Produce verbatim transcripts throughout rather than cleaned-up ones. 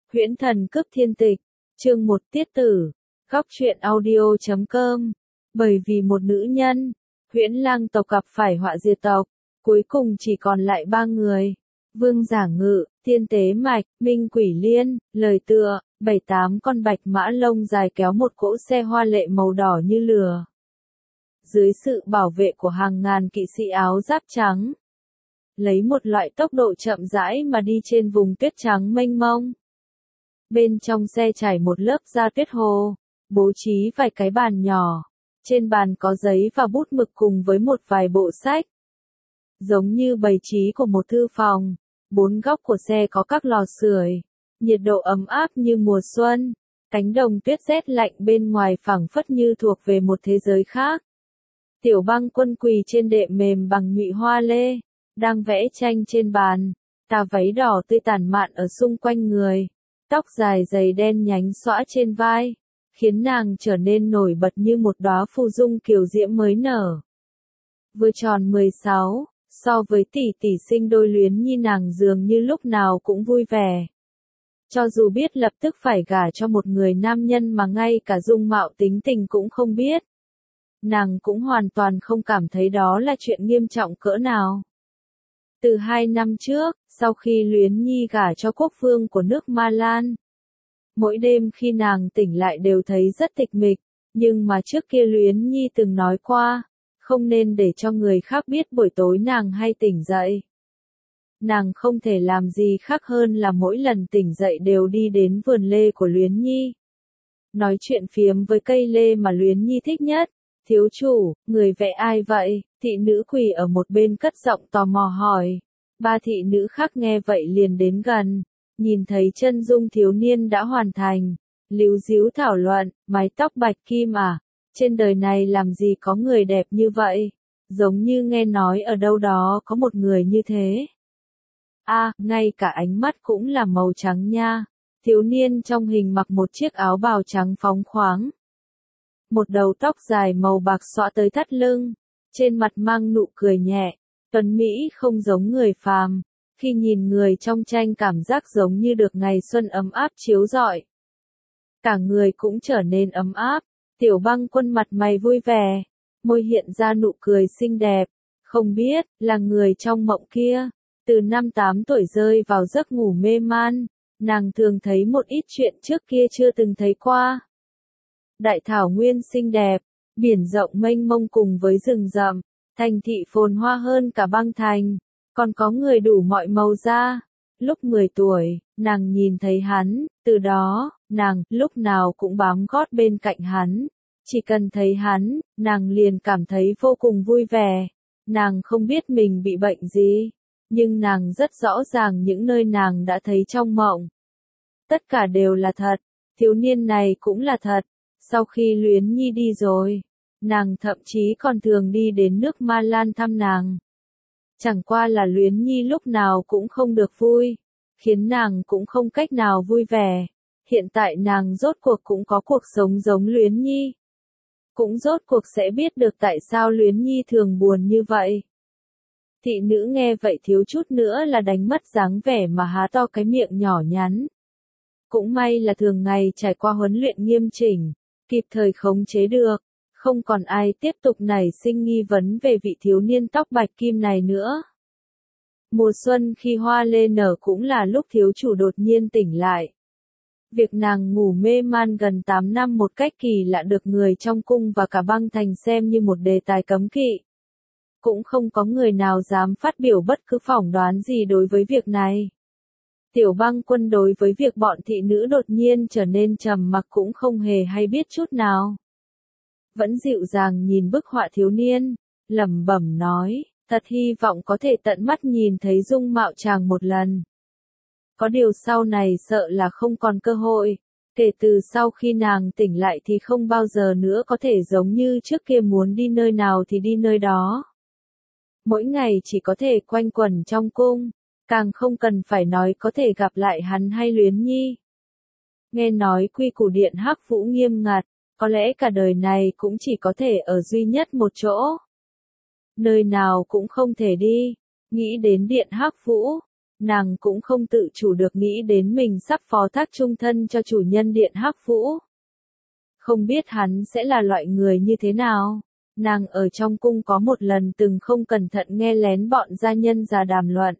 Huyễn Thần Cướp Thiên Tịch, chương một Tiết Tử, góc truyện audio chấm com. Bởi vì một nữ nhân, Huyễn Lang tộc gặp phải họa diệt tộc, cuối cùng chỉ còn lại ba người. Vương Giả Ngự, Thiên Tế Mạch, Minh Quỷ Liên, lời tựa, bảy tám con bạch mã lông dài kéo một cỗ xe hoa lệ màu đỏ như lửa. Dưới sự bảo vệ của hàng ngàn kỵ sĩ áo giáp trắng, lấy một loại tốc độ chậm rãi mà đi trên vùng tuyết trắng mênh mông. Bên trong xe trải một lớp da tuyết hồ, bố trí vài cái bàn nhỏ. Trên bàn có giấy và bút mực cùng với một vài bộ sách. Giống như bày trí của một thư phòng, bốn góc của xe có các lò sưởi, nhiệt độ ấm áp như mùa xuân, cánh đồng tuyết rét lạnh bên ngoài phảng phất như thuộc về một thế giới khác. Tiểu Băng Quân quỳ trên đệm mềm bằng nhụy hoa lê, đang vẽ tranh trên bàn, tà váy đỏ tươi tản mạn ở xung quanh người, tóc dài dày đen nhánh xõa trên vai, khiến nàng trở nên nổi bật như một đóa phù dung kiều diễm mới nở. Vừa tròn mười sáu, so với tỷ tỷ sinh đôi Luyến Nhi nàng dường như lúc nào cũng vui vẻ. Cho dù biết lập tức phải gả cho một người nam nhân mà ngay cả dung mạo tính tình cũng không biết, nàng cũng hoàn toàn không cảm thấy đó là chuyện nghiêm trọng cỡ nào. Từ hai năm trước, sau khi Luyến Nhi gả cho quốc vương của nước Ma Lan, mỗi đêm khi nàng tỉnh lại đều thấy rất tịch mịch, nhưng mà trước kia Luyến Nhi từng nói qua, không nên để cho người khác biết buổi tối nàng hay tỉnh dậy. Nàng không thể làm gì khác hơn là mỗi lần tỉnh dậy đều đi đến vườn lê của Luyến Nhi. Nói chuyện phiếm với cây lê mà Luyến Nhi thích nhất. Thiếu chủ, người vẽ ai vậy? Thị nữ quỳ ở một bên cất giọng tò mò hỏi. Ba thị nữ khác nghe vậy liền đến gần, nhìn thấy chân dung thiếu niên đã hoàn thành, líu díu thảo luận, mái tóc bạch kim à? Trên đời này làm gì có người đẹp như vậy? Giống như nghe nói ở đâu đó có một người như thế. A, à, ngay cả ánh mắt cũng là màu trắng nha. Thiếu niên trong hình mặc một chiếc áo bào trắng phóng khoáng. Một đầu tóc dài màu bạc xõa tới thắt lưng, trên mặt mang nụ cười nhẹ, tuấn mỹ không giống người phàm, khi nhìn người trong tranh cảm giác giống như được ngày xuân ấm áp chiếu rọi. Cả người cũng trở nên ấm áp, Tiểu Băng Quân mặt mày vui vẻ, môi hiện ra nụ cười xinh đẹp, không biết là người trong mộng kia, từ năm tám tuổi rơi vào giấc ngủ mê man, nàng thường thấy một ít chuyện trước kia chưa từng thấy qua. Đại thảo nguyên xinh đẹp, biển rộng mênh mông cùng với rừng rậm, thành thị phồn hoa hơn cả băng thành, còn có người đủ mọi màu da. Lúc mười tuổi, nàng nhìn thấy hắn, từ đó, nàng lúc nào cũng bám gót bên cạnh hắn. Chỉ cần thấy hắn, nàng liền cảm thấy vô cùng vui vẻ. Nàng không biết mình bị bệnh gì, nhưng nàng rất rõ ràng những nơi nàng đã thấy trong mộng. Tất cả đều là thật, thiếu niên này cũng là thật. Sau khi Luyến Nhi đi rồi, nàng thậm chí còn thường đi đến nước Ma Lan thăm nàng. Chẳng qua là Luyến Nhi lúc nào cũng không được vui, khiến nàng cũng không cách nào vui vẻ. Hiện tại nàng rốt cuộc cũng có cuộc sống giống Luyến Nhi. Cũng rốt cuộc sẽ biết được tại sao Luyến Nhi thường buồn như vậy. Thị nữ nghe vậy thiếu chút nữa là đánh mất dáng vẻ mà há to cái miệng nhỏ nhắn. Cũng may là thường ngày trải qua huấn luyện nghiêm chỉnh, kịp thời khống chế được, không còn ai tiếp tục nảy sinh nghi vấn về vị thiếu niên tóc bạch kim này nữa. Mùa xuân khi hoa lê nở cũng là lúc thiếu chủ đột nhiên tỉnh lại. Việc nàng ngủ mê man gần tám năm một cách kỳ lạ được người trong cung và cả băng thành xem như một đề tài cấm kỵ. Cũng không có người nào dám phát biểu bất cứ phỏng đoán gì đối với việc này. Tiểu Băng Quân đối với việc bọn thị nữ đột nhiên trở nên trầm mặc cũng không hề hay biết chút nào. Vẫn dịu dàng nhìn bức họa thiếu niên, lẩm bẩm nói, thật hy vọng có thể tận mắt nhìn thấy dung mạo chàng một lần. Có điều sau này sợ là không còn cơ hội, kể từ sau khi nàng tỉnh lại thì không bao giờ nữa có thể giống như trước kia muốn đi nơi nào thì đi nơi đó. Mỗi ngày chỉ có thể quanh quẩn trong cung. Càng không cần phải nói có thể gặp lại hắn hay Luyến Nhi. Nghe nói quy củ điện Hắc Vũ nghiêm ngặt, có lẽ cả đời này cũng chỉ có thể ở duy nhất một chỗ. Nơi nào cũng không thể đi, nghĩ đến điện Hắc Vũ, nàng cũng không tự chủ được nghĩ đến mình sắp phó thác chung thân cho chủ nhân điện Hắc Vũ. Không biết hắn sẽ là loại người như thế nào. Nàng ở trong cung có một lần từng không cẩn thận nghe lén bọn gia nhân già đàm luận.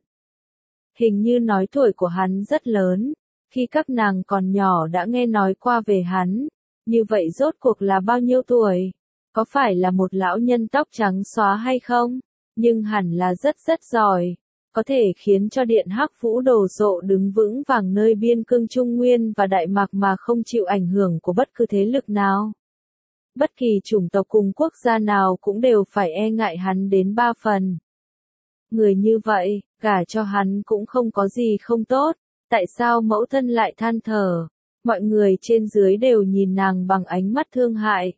Hình như nói tuổi của hắn rất lớn, khi các nàng còn nhỏ đã nghe nói qua về hắn. Như vậy rốt cuộc là bao nhiêu tuổi? Có phải là một lão nhân tóc trắng xóa hay không? Nhưng hẳn là rất rất giỏi. Có thể khiến cho điện Hắc Vũ đồ sộ đứng vững vàng nơi biên cương Trung Nguyên và Đại Mạc mà không chịu ảnh hưởng của bất cứ thế lực nào. Bất kỳ chủng tộc cùng quốc gia nào cũng đều phải e ngại hắn đến ba phần. Người như vậy, gả cho hắn cũng không có gì không tốt, tại sao mẫu thân lại than thở? Mọi người trên dưới đều nhìn nàng bằng ánh mắt thương hại.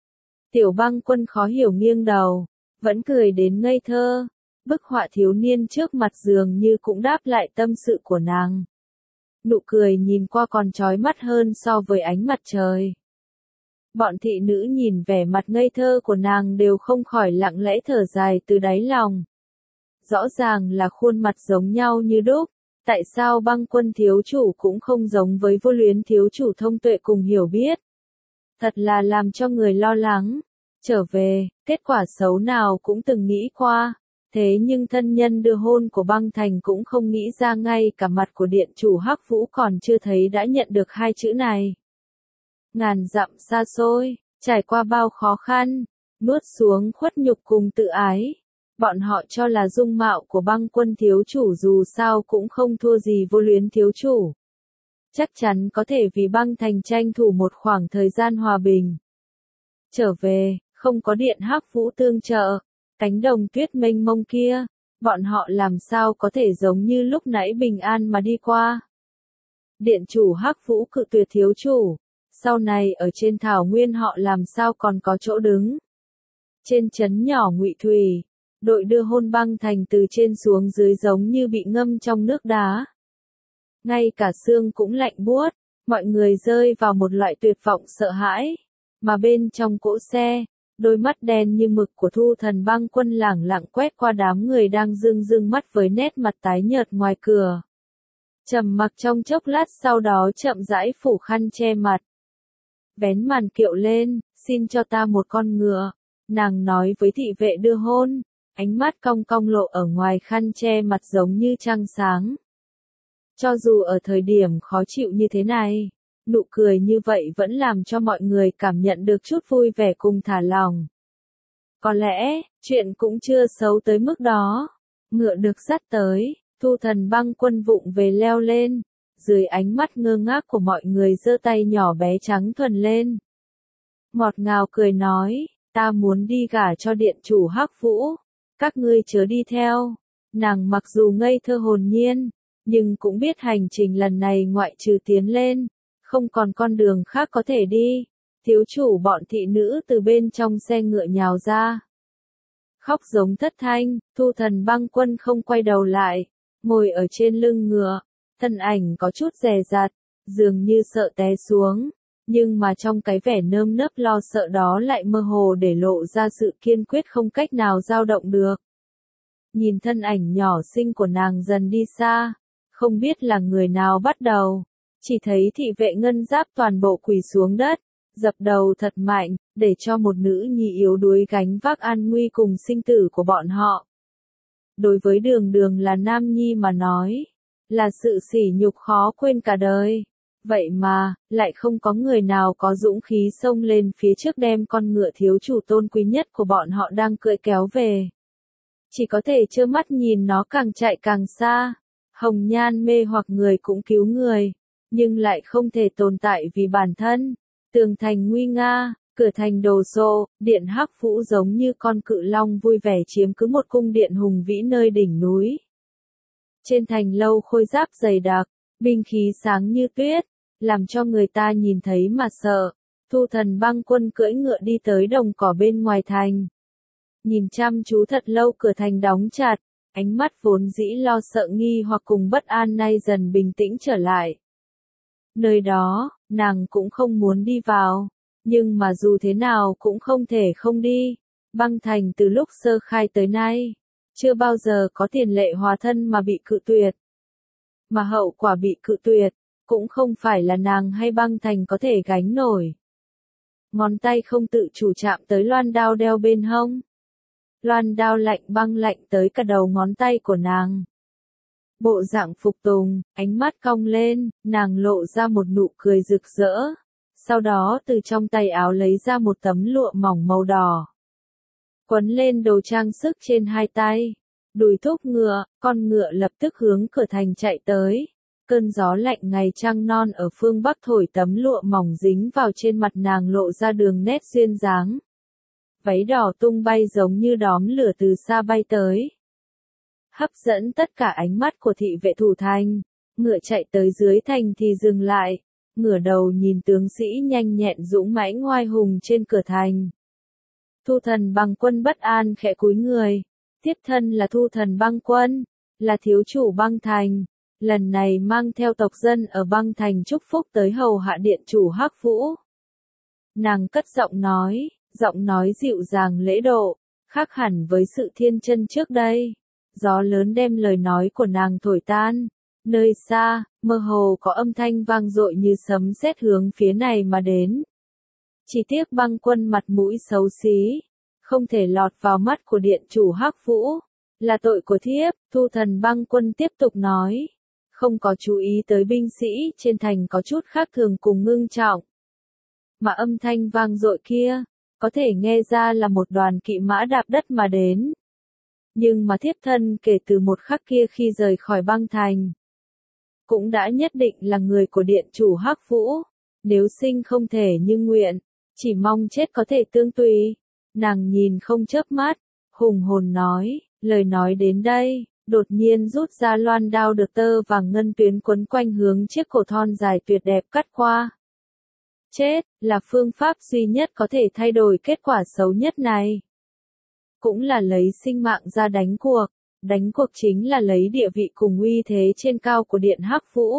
Tiểu Băng Quân khó hiểu nghiêng đầu, vẫn cười đến ngây thơ. Bức họa thiếu niên trước mặt dường như cũng đáp lại tâm sự của nàng. Nụ cười nhìn qua còn chói mắt hơn so với ánh mặt trời. Bọn thị nữ nhìn vẻ mặt ngây thơ của nàng đều không khỏi lặng lẽ thở dài từ đáy lòng. Rõ ràng là khuôn mặt giống nhau như đúc, tại sao Băng Quân thiếu chủ cũng không giống với Vô Luyến thiếu chủ thông tuệ cùng hiểu biết. Thật là làm cho người lo lắng. Trở về, kết quả xấu nào cũng từng nghĩ qua. Thế nhưng thân nhân đưa hôn của Băng Thành cũng không nghĩ ra ngay cả mặt của điện chủ Hắc Vũ còn chưa thấy đã nhận được hai chữ này. Ngàn dặm xa xôi, trải qua bao khó khăn, nuốt xuống khuất nhục cùng tự ái. Bọn họ cho là dung mạo của Băng Quân thiếu chủ dù sao cũng không thua gì Vô Luyến thiếu chủ. Chắc chắn có thể vì Băng Thành tranh thủ một khoảng thời gian hòa bình. Trở về, không có điện Hắc Vũ tương trợ. Cánh đồng tuyết mênh mông kia, bọn họ làm sao có thể giống như lúc nãy bình an mà đi qua. Điện chủ Hắc Vũ cự tuyệt thiếu chủ, sau này ở trên thảo nguyên họ làm sao còn có chỗ đứng. Trên trấn nhỏ Ngụy Thủy, đội đưa hôn Băng Thành từ trên xuống dưới giống như bị ngâm trong nước đá. Ngay cả xương cũng lạnh buốt, mọi người rơi vào một loại tuyệt vọng sợ hãi, mà bên trong cỗ xe, đôi mắt đen như mực của Thu Thần Băng Quân lẳng lặng quét qua đám người đang rưng rưng mắt với nét mặt tái nhợt ngoài cửa. Trầm mặc trong chốc lát sau đó chậm rãi phủ khăn che mặt. Vén màn kiệu lên, xin cho ta một con ngựa, nàng nói với thị vệ đưa hôn, ánh mắt cong cong lộ ở ngoài khăn che mặt giống như trăng sáng. Cho dù ở thời điểm khó chịu như thế này, nụ cười như vậy vẫn làm cho mọi người cảm nhận được chút vui vẻ cùng thả lòng. Có lẽ, chuyện cũng chưa xấu tới mức đó. Ngựa được dắt tới, Thu Thần Băng Quân vụng về leo lên. Dưới ánh mắt ngơ ngác của mọi người giơ tay nhỏ bé trắng thuần lên. Ngọt ngào cười nói, ta muốn đi gả cho điện chủ Hắc Vũ. Các ngươi chớ đi theo. Nàng mặc dù ngây thơ hồn nhiên, nhưng cũng biết hành trình lần này ngoại trừ tiến lên. Không còn con đường khác có thể đi. Thiếu chủ bọn thị nữ từ bên trong xe ngựa nhào ra. Khóc giống thất thanh, Thu Thần Băng Quân không quay đầu lại. Ngồi ở trên lưng ngựa, thân ảnh có chút dè dặt, dường như sợ té xuống. Nhưng mà trong cái vẻ nơm nớp lo sợ đó lại mơ hồ để lộ ra sự kiên quyết không cách nào dao động được. Nhìn thân ảnh nhỏ xinh của nàng dần đi xa, không biết là người nào bắt đầu. Chỉ thấy thị vệ ngân giáp toàn bộ quỳ xuống đất, dập đầu thật mạnh, để cho một nữ nhi yếu đuối gánh vác an nguy cùng sinh tử của bọn họ. Đối với Đường Đường là nam nhi mà nói, là sự sỉ nhục khó quên cả đời. Vậy mà, lại không có người nào có dũng khí xông lên phía trước đem con ngựa thiếu chủ tôn quý nhất của bọn họ đang cưỡi kéo về. Chỉ có thể trơ mắt nhìn nó càng chạy càng xa. Hồng nhan mê hoặc người cũng cứu người, nhưng lại không thể tồn tại vì bản thân. Tường thành nguy nga, cửa thành đồ sộ, điện Hắc Vũ giống như con cự long vui vẻ chiếm cứ một cung điện hùng vĩ nơi đỉnh núi. Trên thành lâu khôi giáp dày đặc, binh khí sáng như tuyết, làm cho người ta nhìn thấy mà sợ. Thu Thần Băng Quân cưỡi ngựa đi tới đồng cỏ bên ngoài thành. Nhìn chăm chú thật lâu cửa thành đóng chặt, ánh mắt vốn dĩ lo sợ nghi hoặc cùng bất an nay dần bình tĩnh trở lại. Nơi đó, nàng cũng không muốn đi vào, nhưng mà dù thế nào cũng không thể không đi. Băng Thành từ lúc sơ khai tới nay, chưa bao giờ có tiền lệ hóa thân mà bị cự tuyệt. mà hậu quả bị cự tuyệt, cũng không phải là nàng hay băng thành có thể gánh nổi. Ngón tay không tự chủ chạm tới loan đao đeo bên hông. Loan đao lạnh băng lạnh tới cả đầu ngón tay của nàng. Bộ dạng phục tùng, ánh mắt cong lên, nàng lộ ra một nụ cười rực rỡ. Sau đó từ trong tay áo lấy ra một tấm lụa mỏng màu đỏ. Quấn lên đồ trang sức trên hai tay. Đùi thúc ngựa, con ngựa lập tức hướng cửa thành chạy tới. Cơn gió lạnh ngày trăng non ở phương Bắc thổi tấm lụa mỏng dính vào trên mặt nàng lộ ra đường nét duyên dáng. Váy đỏ tung bay giống như đóm lửa từ xa bay tới. Hấp dẫn tất cả ánh mắt của thị vệ thủ thành. Ngựa chạy tới dưới thành thì dừng lại. Ngửa đầu nhìn tướng sĩ nhanh nhẹn dũng mãnh oai hùng trên cửa thành. Thu Thần Băng Quân bất an khẽ cúi người. Tiếp thân là Thu Thần Băng Quân, là thiếu chủ băng thành. Lần này mang theo tộc dân ở băng thành chúc phúc tới hầu hạ điện chủ Hắc Vũ. Nàng cất giọng nói, giọng nói dịu dàng lễ độ, khác hẳn với sự thiên chân trước đây. Gió lớn đem lời nói của nàng thổi tan. Nơi xa, mơ hồ có âm thanh vang dội như sấm sét hướng phía này mà đến. Chỉ tiếc Băng Quân mặt mũi xấu xí, không thể lọt vào mắt của điện chủ Hắc Vũ. Là tội của thiếp, Thu Thần Băng Quân tiếp tục nói. Không có chú ý tới binh sĩ trên thành có chút khác thường cùng ngưng trọng. Mà âm thanh vang dội kia, có thể nghe ra là một đoàn kỵ mã đạp đất mà đến. Nhưng mà thiếp thân kể từ một khắc kia khi rời khỏi băng thành, cũng đã nhất định là người của điện chủ Hắc Vũ. Nếu sinh không thể như nguyện, chỉ mong chết có thể tương tùy. Nàng nhìn không chớp mắt, hùng hồn nói, lời nói đến đây. Đột nhiên rút ra loan đao được tơ vàng ngân tuyến quấn quanh hướng chiếc cổ thon dài tuyệt đẹp cắt qua. Chết, là phương pháp duy nhất có thể thay đổi kết quả xấu nhất này. Cũng là lấy sinh mạng ra đánh cuộc. Đánh cuộc chính là lấy địa vị cùng uy thế trên cao của điện Hắc Vũ.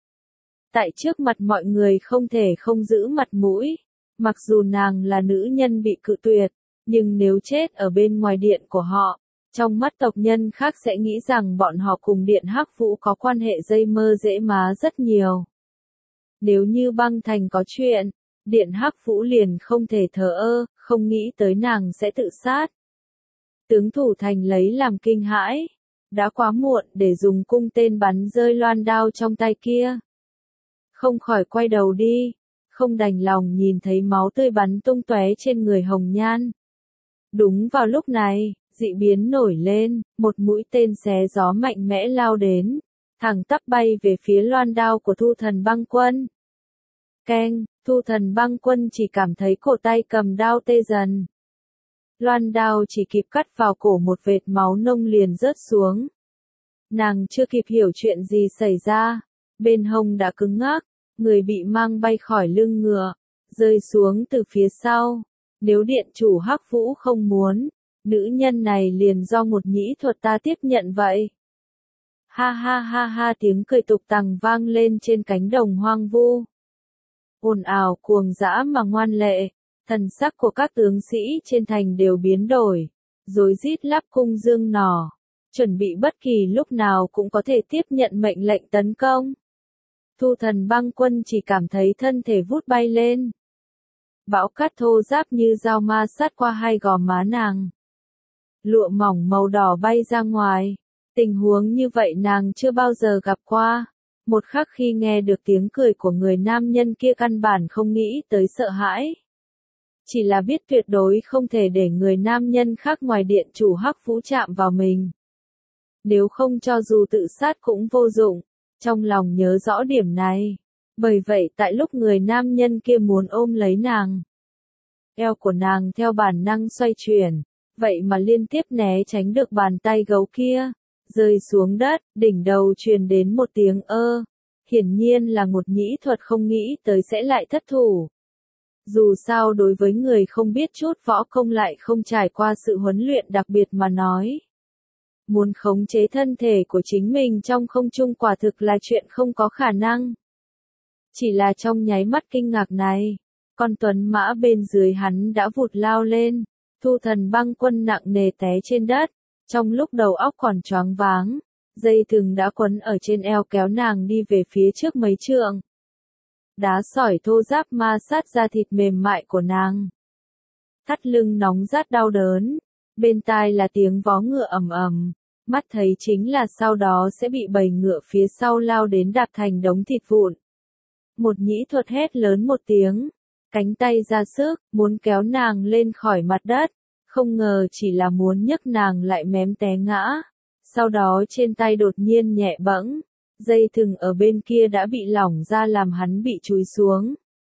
Tại trước mặt mọi người không thể không giữ mặt mũi. Mặc dù nàng là nữ nhân bị cự tuyệt, nhưng nếu chết ở bên ngoài điện của họ, trong mắt tộc nhân khác sẽ nghĩ rằng bọn họ cùng điện Hắc Vũ có quan hệ dây mơ dễ má rất nhiều. Nếu như băng thành có chuyện, điện Hắc Vũ liền không thể thờ ơ, không nghĩ tới nàng sẽ tự sát. Tướng thủ thành lấy làm kinh hãi. Đã quá muộn để dùng cung tên bắn rơi loan đao trong tay kia. Không khỏi quay đầu đi, không đành lòng nhìn thấy máu tươi bắn tung tóe trên người Hồng Nhan. Đúng vào lúc này, dị biến nổi lên, một mũi tên xé gió mạnh mẽ lao đến, thẳng tắp bay về phía loan đao của Thu Thần Băng Quân. Keng, Thu Thần Băng Quân chỉ cảm thấy cổ tay cầm đao tê dần. Loan đao chỉ kịp cắt vào cổ một vệt máu nông liền rớt xuống. Nàng chưa kịp hiểu chuyện gì xảy ra, bên hông đã cứng ngắc, người bị mang bay khỏi lưng ngựa, rơi xuống từ phía sau. Nếu điện chủ Hắc Vũ không muốn, nữ nhân này liền do một nhĩ thuật ta tiếp nhận vậy. Ha ha ha ha, tiếng cười tục tằng vang lên trên cánh đồng hoang vu. Ồn ào cuồng dã mà ngoan lệ, thần sắc của các tướng sĩ trên thành đều biến đổi, rối rít lắp cung dương nỏ, chuẩn bị bất kỳ lúc nào cũng có thể tiếp nhận mệnh lệnh tấn công. Thu Thần Băng Quân chỉ cảm thấy thân thể vút bay lên. Bão cát thô ráp như dao ma sát qua hai gò má nàng. Lụa mỏng màu đỏ bay ra ngoài. Tình huống như vậy nàng chưa bao giờ gặp qua. Một khắc khi nghe được tiếng cười của người nam nhân kia căn bản không nghĩ tới sợ hãi. Chỉ là biết tuyệt đối không thể để người nam nhân khác ngoài điện chủ Hắc Vũ chạm vào mình. Nếu không cho dù tự sát cũng vô dụng. Trong lòng nhớ rõ điểm này. Bởi vậy tại lúc người nam nhân kia muốn ôm lấy nàng, eo của nàng theo bản năng xoay chuyển, vậy mà liên tiếp né tránh được bàn tay gấu kia, rơi xuống đất, đỉnh đầu truyền đến một tiếng ơ. Hiển nhiên là một nhĩ thuật không nghĩ tới sẽ lại thất thủ. Dù sao đối với người không biết chút võ công lại không trải qua sự huấn luyện đặc biệt mà nói, muốn khống chế thân thể của chính mình trong không trung quả thực là chuyện không có khả năng. Chỉ là trong nháy mắt kinh ngạc này, con tuấn mã bên dưới hắn đã vụt lao lên, Thu Thần Băng Quân nặng nề té trên đất, trong lúc đầu óc còn choáng váng, Dây thừng đã quấn ở trên eo kéo nàng đi về phía trước mấy trượng. Đá sỏi thô ráp ma sát da thịt mềm mại của nàng. Thắt lưng nóng rát đau đớn. Bên tai là tiếng vó ngựa ầm ầm. Mắt thấy chính là sau đó sẽ bị bầy ngựa phía sau lao đến đạp thành đống thịt vụn. Một nhĩ thuật hét lớn một tiếng. Cánh tay ra sức, muốn kéo nàng lên khỏi mặt đất. Không ngờ chỉ là muốn nhấc nàng lại mém té ngã. Sau đó trên tay đột nhiên nhẹ bẫng. Dây thừng ở bên kia đã bị lỏng ra làm hắn bị chúi xuống.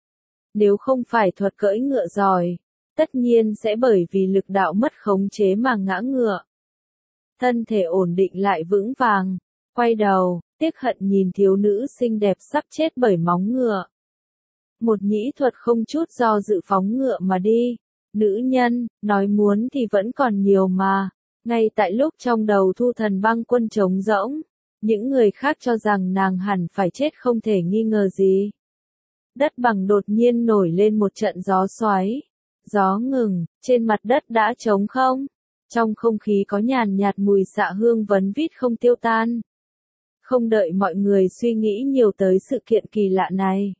Nếu không phải thuật cưỡi ngựa giỏi, tất nhiên sẽ bởi vì lực đạo mất khống chế mà ngã ngựa. Thân thể ổn định lại vững vàng, quay đầu, tiếc hận nhìn thiếu nữ xinh đẹp sắp chết bởi móng ngựa. Một nhĩ thuật không chút do dự phóng ngựa mà đi. Nữ nhân, nói muốn thì vẫn còn nhiều mà. Ngay tại lúc trong đầu Thu Thần Băng Quân trống rỗng, những người khác cho rằng nàng hẳn phải chết không thể nghi ngờ gì. Đất bằng đột nhiên nổi lên một trận gió xoáy. Gió ngừng, trên mặt đất đã trống không. Trong không khí có nhàn nhạt mùi xạ hương vấn vít không tiêu tan. Không đợi mọi người suy nghĩ nhiều tới sự kiện kỳ lạ này.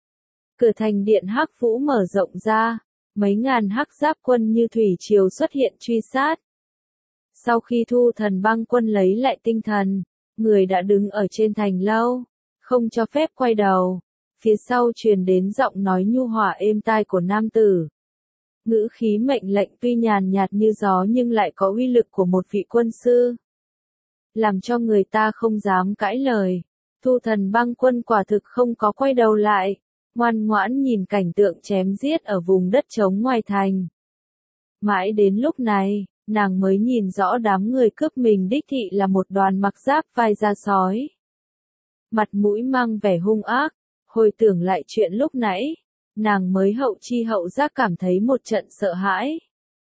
Cửa thành điện Hắc Vũ mở rộng ra, mấy ngàn hắc giáp quân như thủy triều xuất hiện truy sát. Sau khi Thu Thần Băng Quân lấy lại tinh thần, người đã đứng ở trên thành lâu, không cho phép quay đầu. Phía sau truyền đến giọng nói nhu hòa êm tai của nam tử. Ngữ khí mệnh lệnh tuy nhàn nhạt như gió nhưng lại có uy lực của một vị quân sư. Làm cho người ta không dám cãi lời. Thu Thần Băng Quân quả thực không có quay đầu lại, ngoan ngoãn nhìn cảnh tượng chém giết ở vùng đất trống ngoài thành. Mãi đến lúc này, nàng mới nhìn rõ đám người cướp mình đích thị là một đoàn mặc giáp vai da sói. Mặt mũi mang vẻ hung ác, hồi tưởng lại chuyện lúc nãy, nàng mới hậu chi hậu giác cảm thấy một trận sợ hãi.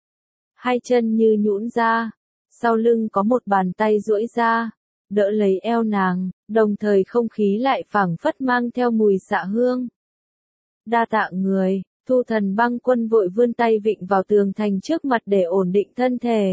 Hai chân như nhũn ra, sau lưng có một bàn tay duỗi ra, đỡ lấy eo nàng, đồng thời không khí lại phảng phất mang theo mùi xạ hương. Đa tạ người, Thu Thần Băng Quân vội vươn tay vịn vào tường thành trước mặt để ổn định thân thể.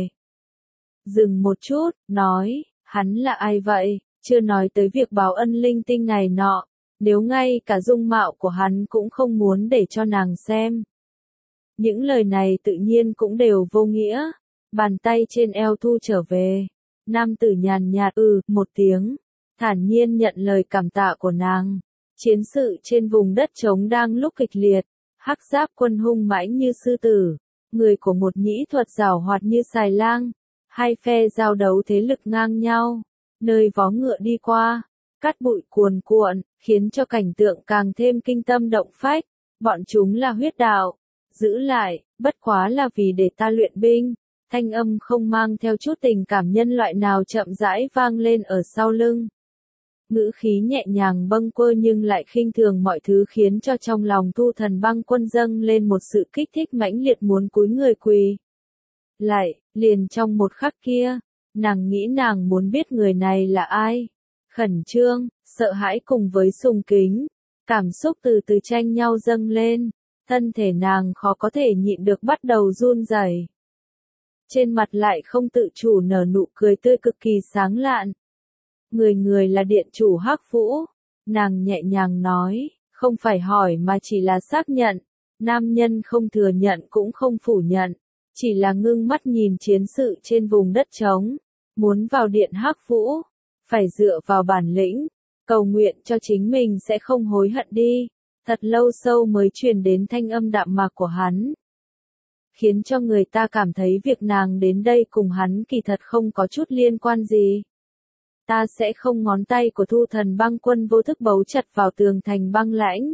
Dừng một chút, nói, hắn là ai vậy, chưa nói tới việc báo ân linh tinh này nọ, nếu ngay cả dung mạo của hắn cũng không muốn để cho nàng xem. Những lời này tự nhiên cũng đều vô nghĩa, bàn tay trên eo thu trở về. Nam tử nhàn nhạt ừ một tiếng, thản nhiên nhận lời cảm tạ của nàng. Chiến sự trên vùng đất trống đang lúc kịch liệt, hắc giáp quân hung mãnh như sư tử, người của một nhĩ thuật giảo hoạt như xài lang, hai phe giao đấu thế lực ngang nhau, nơi vó ngựa đi qua, cát bụi cuồn cuộn, khiến cho cảnh tượng càng thêm kinh tâm động phách. Bọn chúng là huyết đạo, giữ lại, bất quá là vì để ta luyện binh. Thanh âm không mang theo chút tình cảm nhân loại nào chậm rãi vang lên ở sau lưng. Ngữ khí nhẹ nhàng bâng quơ nhưng lại khinh thường mọi thứ khiến cho trong lòng Thu Thần Băng Quân dâng lên một sự kích thích mãnh liệt muốn cúi người quỳ. Lại, liền trong một khắc kia, nàng nghĩ nàng muốn biết người này là ai. Khẩn trương, sợ hãi cùng với sùng kính, cảm xúc từ từ tranh nhau dâng lên, thân thể nàng khó có thể nhịn được bắt đầu run rẩy. Trên mặt lại không tự chủ nở nụ cười tươi cực kỳ sáng lạn. Người người là điện chủ Hắc Vũ, nàng nhẹ nhàng nói, không phải hỏi mà chỉ là xác nhận. Nam nhân không thừa nhận cũng không phủ nhận, chỉ là ngưng mắt nhìn chiến sự trên vùng đất trống, muốn vào điện Hắc Vũ, phải dựa vào bản lĩnh, cầu nguyện cho chính mình sẽ không hối hận đi. Thật lâu sâu mới truyền đến thanh âm đạm mạc của hắn, khiến cho người ta cảm thấy việc nàng đến đây cùng hắn kỳ thật không có chút liên quan gì. Ta sẽ không. Ngón tay của Thu Thần Băng Quân vô thức bấu chặt vào tường thành băng lãnh.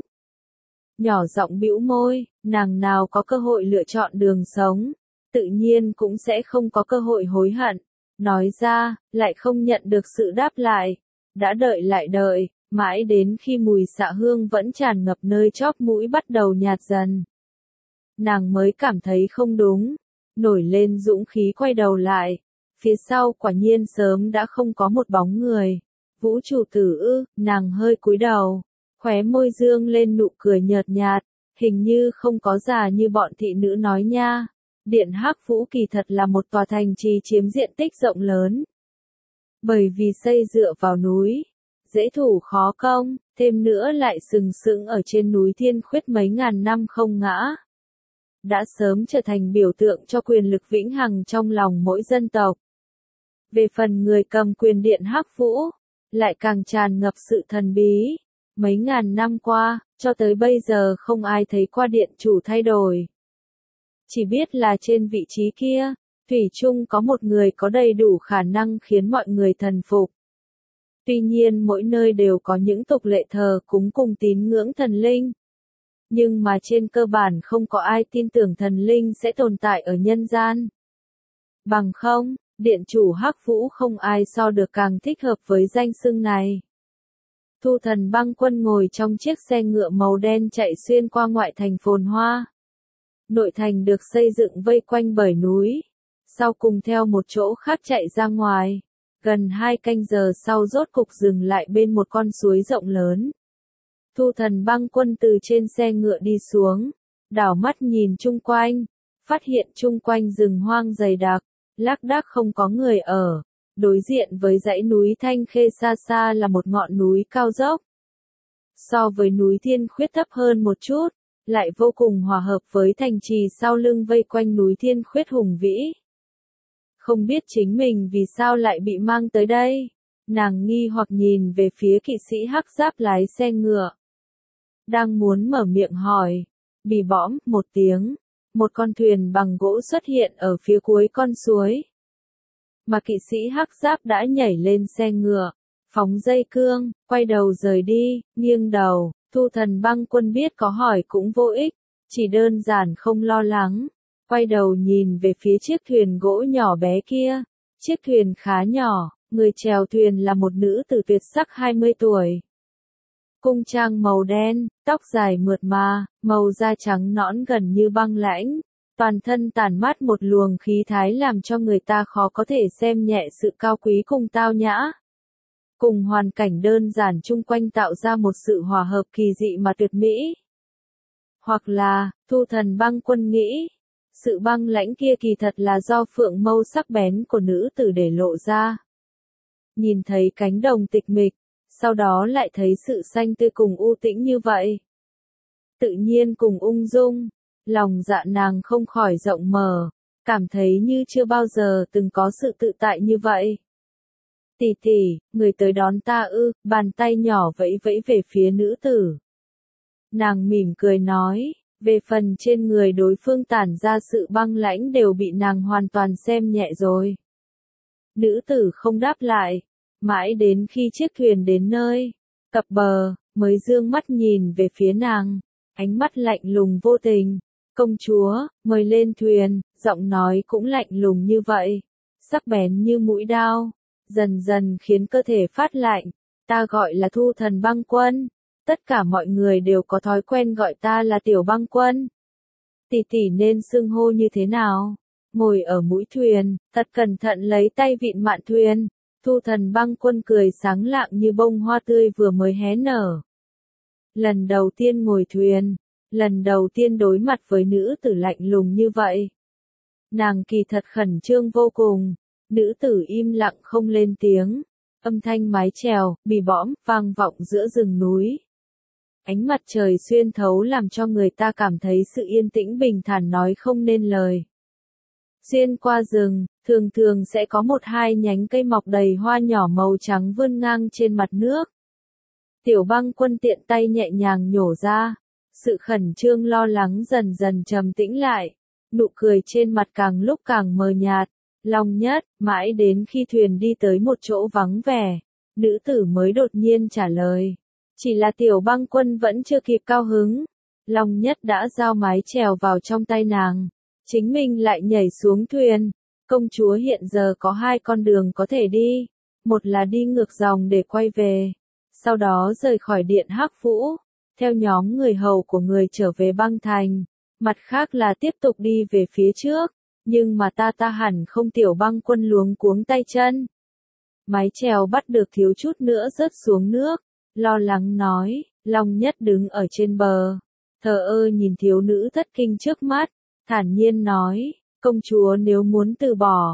Nhỏ giọng bĩu môi, nàng nào có cơ hội lựa chọn đường sống, tự nhiên cũng sẽ không có cơ hội hối hận. Nói ra, lại không nhận được sự đáp lại. Đã đợi lại đợi, mãi đến khi mùi xạ hương vẫn tràn ngập nơi chóp mũi bắt đầu nhạt dần. Nàng mới cảm thấy không đúng, nổi lên dũng khí quay đầu lại. Phía sau quả nhiên sớm đã không có một bóng người. Vũ chủ tử ư, nàng hơi cúi đầu, khóe môi dương lên nụ cười nhợt nhạt, hình như không có già như bọn thị nữ nói nha. Điện Hắc Vũ kỳ thật là một tòa thành trì chiếm diện tích rộng lớn. Bởi vì xây dựa vào núi, dễ thủ khó công, thêm nữa lại sừng sững ở trên núi Thiên Khuyết mấy ngàn năm không ngã. Đã sớm trở thành biểu tượng cho quyền lực vĩnh hằng trong lòng mỗi dân tộc. Về phần người cầm quyền điện Hắc Vũ, lại càng tràn ngập sự thần bí. Mấy ngàn năm qua, cho tới bây giờ không ai thấy qua điện chủ thay đổi. Chỉ biết là trên vị trí kia, thủy chung có một người có đầy đủ khả năng khiến mọi người thần phục. Tuy nhiên mỗi nơi đều có những tục lệ thờ cúng cùng tín ngưỡng thần linh. Nhưng mà trên cơ bản không có ai tin tưởng thần linh sẽ tồn tại ở nhân gian. Bằng không, điện chủ Hắc Vũ không ai so được càng thích hợp với danh xưng này. Thu Thần Băng Quân ngồi trong chiếc xe ngựa màu đen chạy xuyên qua ngoại thành phồn hoa. Nội thành được xây dựng vây quanh bởi núi, sau cùng theo một chỗ khác chạy ra ngoài. Gần hai canh giờ sau rốt cục dừng lại bên một con suối rộng lớn. Thu Thần Băng Quân từ trên xe ngựa đi xuống, đảo mắt nhìn chung quanh, phát hiện chung quanh rừng hoang dày đặc, lác đác không có người ở. Đối diện với dãy núi Thanh Khê xa xa là một ngọn núi cao dốc. So với núi Thiên Khuyết thấp hơn một chút, lại vô cùng hòa hợp với thành trì sau lưng vây quanh núi Thiên Khuyết hùng vĩ. Không biết chính mình vì sao lại bị mang tới đây, nàng nghi hoặc nhìn về phía kỵ sĩ hắc giáp lái xe ngựa. Đang muốn mở miệng hỏi, bì bõm một tiếng, một con thuyền bằng gỗ xuất hiện ở phía cuối con suối. Mà kỵ sĩ hắc giáp đã nhảy lên xe ngựa, phóng dây cương, quay đầu rời đi, nghiêng đầu. Thu Thần Băng Quân biết có hỏi cũng vô ích, chỉ đơn giản không lo lắng, quay đầu nhìn về phía chiếc thuyền gỗ nhỏ bé kia. Chiếc thuyền khá nhỏ, người chèo thuyền là một nữ tử tuyệt sắc hai mươi tuổi. Cung trang màu đen, tóc dài mượt mà, màu da trắng nõn gần như băng lãnh, toàn thân tản mát một luồng khí thái làm cho người ta khó có thể xem nhẹ sự cao quý cùng tao nhã. Cùng hoàn cảnh đơn giản chung quanh tạo ra một sự hòa hợp kỳ dị mà tuyệt mỹ. Hoặc là, Thu Thần Băng Quân nghĩ, sự băng lãnh kia kỳ thật là do phượng mâu sắc bén của nữ tử để lộ ra. Nhìn thấy cánh đồng tịch mịch, sau đó lại thấy sự xanh tươi cùng u tĩnh như vậy. Tự nhiên cùng ung dung, lòng dạ nàng không khỏi rộng mở, cảm thấy như chưa bao giờ từng có sự tự tại như vậy. Tỷ tỷ, người tới đón ta ư, bàn tay nhỏ vẫy vẫy về phía nữ tử. Nàng mỉm cười nói, về phần trên người đối phương tản ra sự băng lãnh đều bị nàng hoàn toàn xem nhẹ rồi. Nữ tử không đáp lại, mãi đến khi chiếc thuyền đến nơi, cập bờ, mới dương mắt nhìn về phía nàng, ánh mắt lạnh lùng vô tình. Công chúa, mời lên thuyền, giọng nói cũng lạnh lùng như vậy, sắc bén như mũi đao. Dần dần khiến cơ thể phát lạnh, ta gọi là Thu Thần Băng Quân, tất cả mọi người đều có thói quen gọi ta là Tiểu Băng Quân. Tỷ tỷ nên xưng hô như thế nào? Ngồi ở mũi thuyền, thật cẩn thận lấy tay vịn mạn thuyền, Thu Thần Băng Quân cười sáng lạng như bông hoa tươi vừa mới hé nở. Lần đầu tiên ngồi thuyền, lần đầu tiên đối mặt với nữ tử lạnh lùng như vậy. Nàng kỳ thật khẩn trương vô cùng. Nữ tử im lặng không lên tiếng, âm thanh mái chèo, bì bõm, vang vọng giữa rừng núi. Ánh mặt trời xuyên thấu làm cho người ta cảm thấy sự yên tĩnh bình thản nói không nên lời. Xuyên qua rừng, thường thường sẽ có một hai nhánh cây mọc đầy hoa nhỏ màu trắng vươn ngang trên mặt nước. Tiểu Băng Quân tiện tay nhẹ nhàng nhổ ra, sự khẩn trương lo lắng dần dần trầm tĩnh lại, nụ cười trên mặt càng lúc càng mờ nhạt. Long Nhất, mãi đến khi thuyền đi tới một chỗ vắng vẻ, nữ tử mới đột nhiên trả lời. Chỉ là Tiểu Băng Quân vẫn chưa kịp cao hứng. Long Nhất đã giao mái chèo vào trong tay nàng. Chính mình lại nhảy xuống thuyền. Công chúa hiện giờ có hai con đường có thể đi. Một là đi ngược dòng để quay về. Sau đó rời khỏi điện Hắc Vũ. Theo nhóm người hầu của người trở về băng thành. Mặt khác là tiếp tục đi về phía trước. Nhưng mà ta ta hẳn không. Tiểu Băng Quân luống cuống tay chân. Mái chèo bắt được thiếu chút nữa rớt xuống nước. Lo lắng nói, Long Nhất đứng ở trên bờ. Thờ ơ nhìn thiếu nữ thất kinh trước mắt. Thản nhiên nói, công chúa nếu muốn từ bỏ.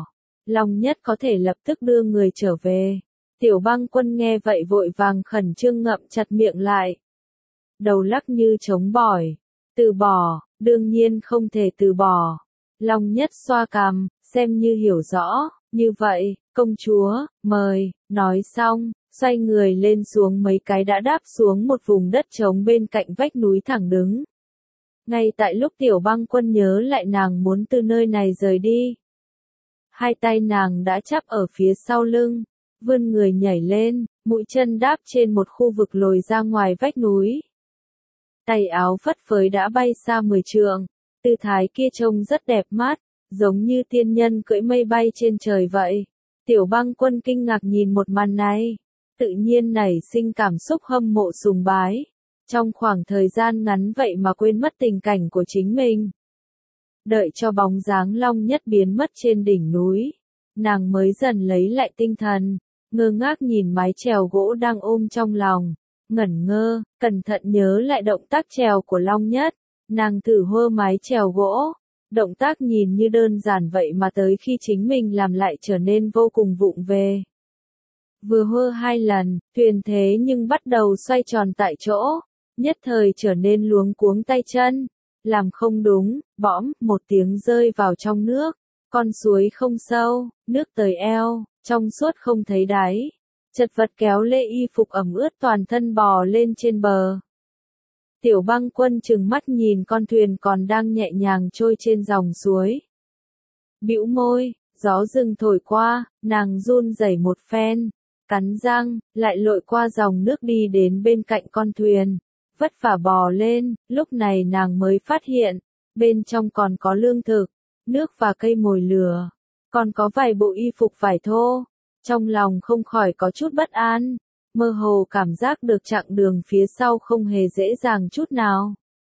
Long Nhất có thể lập tức đưa người trở về. Tiểu Băng Quân nghe vậy vội vàng khẩn trương ngậm chặt miệng lại. Đầu lắc như trống bỏi. Từ bỏ, đương nhiên không thể từ bỏ. Long Nhất xoa cằm, xem như hiểu rõ, như vậy, công chúa, mời, nói xong, xoay người lên xuống mấy cái đã đáp xuống một vùng đất trống bên cạnh vách núi thẳng đứng. Ngay tại lúc Tiểu Băng Quân nhớ lại nàng muốn từ nơi này rời đi. Hai tay nàng đã chắp ở phía sau lưng, vươn người nhảy lên, mũi chân đáp trên một khu vực lồi ra ngoài vách núi. Tay áo phất phới đã bay xa mười trượng, tư thái kia trông rất đẹp mắt, giống như tiên nhân cưỡi mây bay trên trời vậy. Tiểu Băng Quân kinh ngạc nhìn một màn này, tự nhiên nảy sinh cảm xúc hâm mộ sùng bái. Trong khoảng thời gian ngắn vậy mà quên mất tình cảnh của chính mình. Đợi cho bóng dáng Long Nhất biến mất trên đỉnh núi, nàng mới dần lấy lại tinh thần, ngơ ngác nhìn mái chèo gỗ đang ôm trong lòng, ngẩn ngơ, cẩn thận nhớ lại động tác chèo của Long Nhất, nàng thử hơ mái chèo gỗ, động tác nhìn như đơn giản vậy mà tới khi chính mình làm lại trở nên vô cùng vụng về. Vừa hơ hai lần, thuyền thế nhưng bắt đầu xoay tròn tại chỗ, nhất thời trở nên luống cuống tay chân, làm không đúng, bõm, một tiếng rơi vào trong nước, con suối không sâu, nước tới eo, trong suốt không thấy đáy, chật vật kéo lê y phục ẩm ướt toàn thân bò lên trên bờ. Tiểu Băng Quân trừng mắt nhìn con thuyền còn đang nhẹ nhàng trôi trên dòng suối. Bĩu môi, gió rừng thổi qua, nàng run rẩy một phen, cắn răng, lại lội qua dòng nước đi đến bên cạnh con thuyền, vất vả bò lên, lúc này nàng mới phát hiện, bên trong còn có lương thực, nước và cây mồi lửa, còn có vài bộ y phục vải thô, trong lòng không khỏi có chút bất an, mơ hồ cảm giác được chặng đường phía sau không hề dễ dàng chút nào.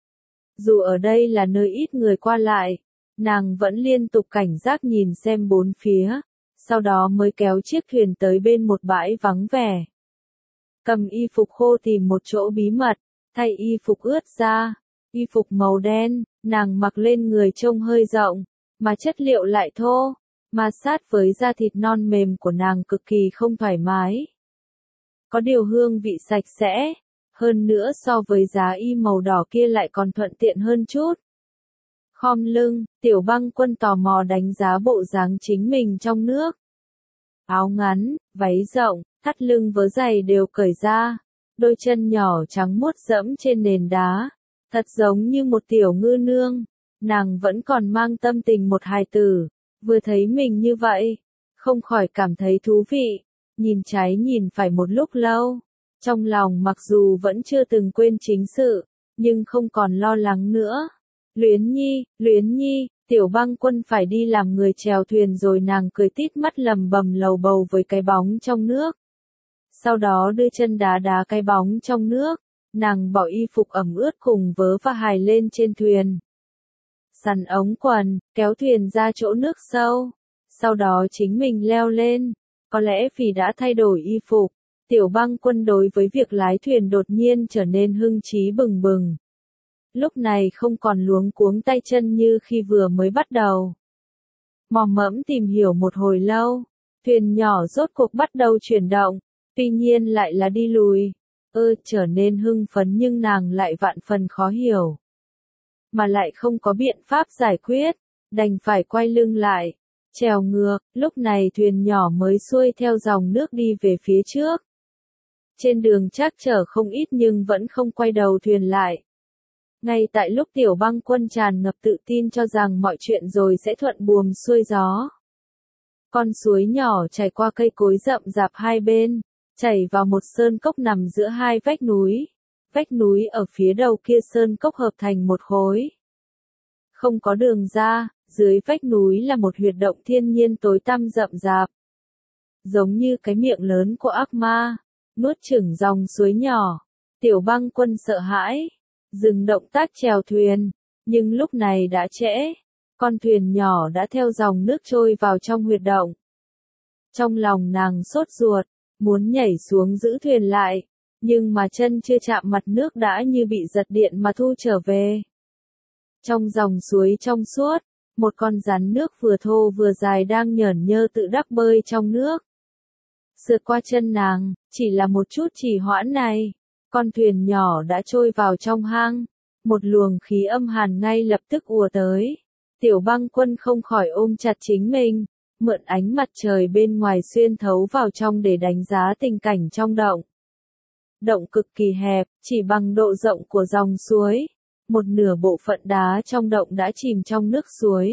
Dù ở đây là nơi ít người qua lại, nàng vẫn liên tục cảnh giác nhìn xem bốn phía, sau đó mới kéo chiếc thuyền tới bên một bãi vắng vẻ. Cầm y phục khô tìm một chỗ bí mật, thay y phục ướt ra, y phục màu đen, nàng mặc lên người trông hơi rộng, mà chất liệu lại thô, ma sát với da thịt non mềm của nàng cực kỳ không thoải mái. Có điều hương vị sạch sẽ, hơn nữa so với giá y màu đỏ kia lại còn thuận tiện hơn chút. Khom lưng, Tiểu Băng Quân tò mò đánh giá bộ dáng chính mình trong nước. Áo ngắn, váy rộng, thắt lưng vớ giày đều cởi ra, đôi chân nhỏ trắng muốt dẫm trên nền đá, thật giống như một tiểu ngư nương. Nàng vẫn còn mang tâm tình một hài tử, vừa thấy mình như vậy, không khỏi cảm thấy thú vị, nhìn trái nhìn phải một lúc lâu, trong lòng mặc dù vẫn chưa từng quên chính sự, nhưng không còn lo lắng nữa. Luyến Nhi, Luyến Nhi, Tiểu Băng Quân phải đi làm người chèo thuyền rồi, nàng cười tít mắt lầm bầm lầu bầu với cái bóng trong nước. Sau đó đưa chân đá đá cái bóng trong nước, nàng bỏ y phục ẩm ướt cùng vớ và hài lên trên thuyền. Sắn ống quần, kéo thuyền ra chỗ nước sâu, sau đó chính mình leo lên, có lẽ vì đã thay đổi y phục, Tiểu Băng Quân đối với việc lái thuyền đột nhiên trở nên hưng trí bừng bừng. Lúc này không còn luống cuống tay chân như khi vừa mới bắt đầu. Mò mẫm tìm hiểu một hồi lâu, thuyền nhỏ rốt cuộc bắt đầu chuyển động, tuy nhiên lại là đi lùi, ơ trở nên hưng phấn nhưng nàng lại vạn phần khó hiểu. Mà lại không có biện pháp giải quyết, đành phải quay lưng lại, chèo ngược, lúc này thuyền nhỏ mới xuôi theo dòng nước đi về phía trước. Trên đường trắc trở không ít nhưng vẫn không quay đầu thuyền lại. Ngay tại lúc Tiểu Băng Quân tràn ngập tự tin cho rằng mọi chuyện rồi sẽ thuận buồm xuôi gió. Con suối nhỏ chảy qua cây cối rậm rạp hai bên, chảy vào một sơn cốc nằm giữa hai vách núi. Vách núi ở phía đầu kia sơn cốc hợp thành một khối. Không có đường ra, dưới vách núi là một huyệt động thiên nhiên tối tăm rậm rạp. Giống như cái miệng lớn của ác ma, nuốt chửng dòng suối nhỏ. Tiểu Băng Quân sợ hãi, dừng động tác chèo thuyền, nhưng lúc này đã trễ, con thuyền nhỏ đã theo dòng nước trôi vào trong huyệt động. Trong lòng nàng sốt ruột, muốn nhảy xuống giữ thuyền lại, nhưng mà chân chưa chạm mặt nước đã như bị giật điện mà thu trở về. Trong dòng suối trong suốt, một con rắn nước vừa thô vừa dài đang nhởn nhơ tự đắc bơi trong nước. Sượt qua chân nàng, chỉ là một chút trì hoãn này, con thuyền nhỏ đã trôi vào trong hang, một luồng khí âm hàn ngay lập tức ùa tới. Tiểu Băng Quân không khỏi ôm chặt chính mình, mượn ánh mặt trời bên ngoài xuyên thấu vào trong để đánh giá tình cảnh trong động. Động cực kỳ hẹp, chỉ bằng độ rộng của dòng suối, một nửa bộ phận đá trong động đã chìm trong nước suối.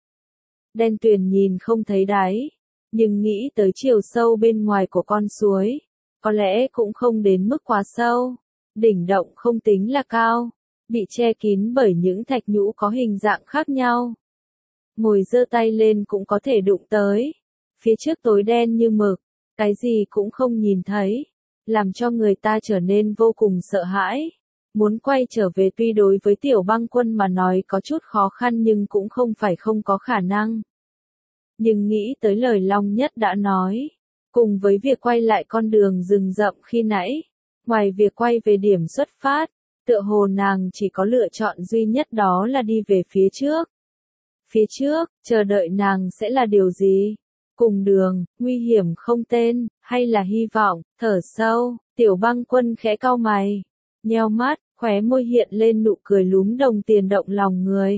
Đen tuyền nhìn không thấy đáy, nhưng nghĩ tới chiều sâu bên ngoài của con suối, có lẽ cũng không đến mức quá sâu. Đỉnh động không tính là cao, bị che kín bởi những thạch nhũ có hình dạng khác nhau. Ngồi giơ tay lên cũng có thể đụng tới. Phía trước tối đen như mực, cái gì cũng không nhìn thấy, làm cho người ta trở nên vô cùng sợ hãi. Muốn quay trở về tuy đối với Tiểu Băng Quân mà nói có chút khó khăn nhưng cũng không phải không có khả năng. Nhưng nghĩ tới lời Long Nhất đã nói, cùng với việc quay lại con đường rừng rậm khi nãy, ngoài việc quay về điểm xuất phát, tựa hồ nàng chỉ có lựa chọn duy nhất đó là đi về phía trước. Phía trước, chờ đợi nàng sẽ là điều gì? Cùng đường, nguy hiểm không tên, hay là hy vọng? Thở sâu, Tiểu Băng Quân khẽ cau mày, nheo mắt, khóe môi hiện lên nụ cười lúm đồng tiền động lòng người.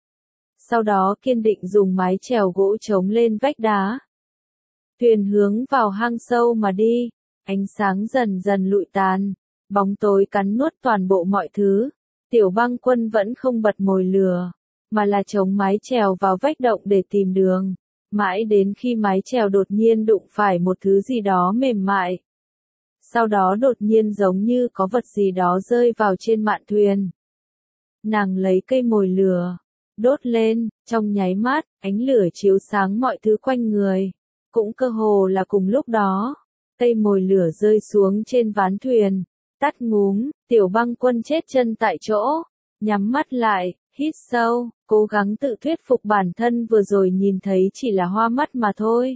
Sau đó kiên định dùng mái chèo gỗ chống lên vách đá. Thuyền hướng vào hang sâu mà đi, ánh sáng dần dần lụi tàn, bóng tối cắn nuốt toàn bộ mọi thứ. Tiểu Băng Quân vẫn không bật mồi lửa, mà là chống mái chèo vào vách động để tìm đường, mãi đến khi mái chèo đột nhiên đụng phải một thứ gì đó mềm mại. Sau đó đột nhiên giống như có vật gì đó rơi vào trên mạn thuyền. Nàng lấy cây mồi lửa, đốt lên, trong nháy mắt, ánh lửa chiếu sáng mọi thứ quanh người. Cũng cơ hồ là cùng lúc đó, cây mồi lửa rơi xuống trên ván thuyền, tắt ngúm, Tiểu Băng Quân chết chân tại chỗ, nhắm mắt lại, hít sâu, cố gắng tự thuyết phục bản thân vừa rồi nhìn thấy chỉ là hoa mắt mà thôi.